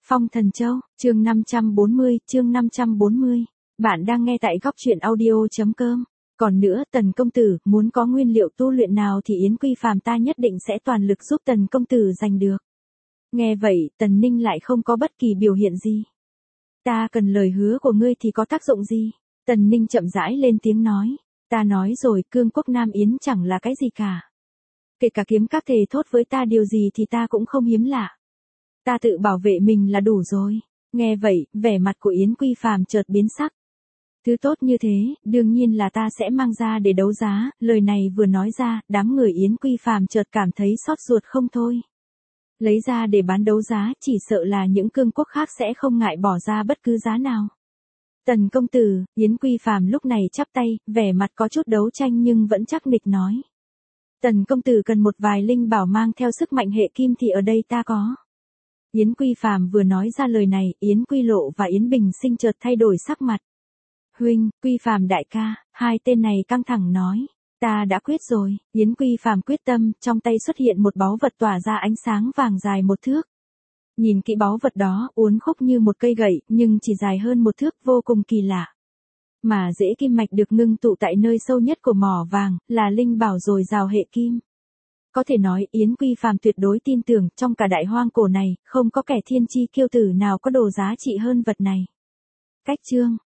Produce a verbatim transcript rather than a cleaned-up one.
Phong Thần Châu, chương năm trăm bốn mươi, chương năm trăm bốn mươi. Bạn đang nghe tại góc truyện audio.com. Còn nữa, Tần công tử, muốn có nguyên liệu tu luyện nào thì Yến Quy Phàm ta nhất định sẽ toàn lực giúp Tần công tử giành được. Nghe vậy, Tần Ninh lại không có bất kỳ biểu hiện gì. Ta cần lời hứa của ngươi thì có tác dụng gì? Tần Ninh chậm rãi lên tiếng nói. Ta nói rồi, cương quốc Nam Yến chẳng là cái gì cả. Kể cả kiếm các thề thốt với ta điều gì thì ta cũng không hiếm lạ. Ta tự bảo vệ mình là đủ rồi. Nghe vậy, vẻ mặt của Yến Quy Phàm chợt biến sắc. Thứ tốt như thế, đương nhiên là ta sẽ mang ra để đấu giá. Lời này vừa nói ra, đám người Yến Quy Phàm chợt cảm thấy xót ruột không thôi. Lấy ra để bán đấu giá, chỉ sợ là những cương quốc khác sẽ không ngại bỏ ra bất cứ giá nào. Tần công tử, Yến Quy Phàm lúc này chắp tay, vẻ mặt có chút đấu tranh nhưng vẫn chắc nịch nói. Tần công tử cần một vài linh bảo mang theo sức mạnh hệ kim thì ở đây ta có. Yến Quy Phàm vừa nói ra lời này, Yến Quy Lộ và Yến Bình Sinh chợt thay đổi sắc mặt. Huynh, Quy Phàm đại ca, hai tên này căng thẳng nói. Ta đã quyết rồi. Yến Quy Phàm quyết tâm, trong tay xuất hiện một báu vật tỏa ra ánh sáng vàng dài một thước. Nhìn kỹ báu vật đó, uốn khúc như một cây gậy, nhưng chỉ dài hơn một thước, vô cùng kỳ lạ. Mà rễ kim mạch được ngưng tụ tại nơi sâu nhất của mỏ vàng, là linh bảo dồi dào hệ kim. Có thể nói, Yến Quy Phàm tuyệt đối tin tưởng, trong cả đại hoang cổ này, không có kẻ thiên chi kiêu tử nào có đồ giá trị hơn vật này. Cách chương,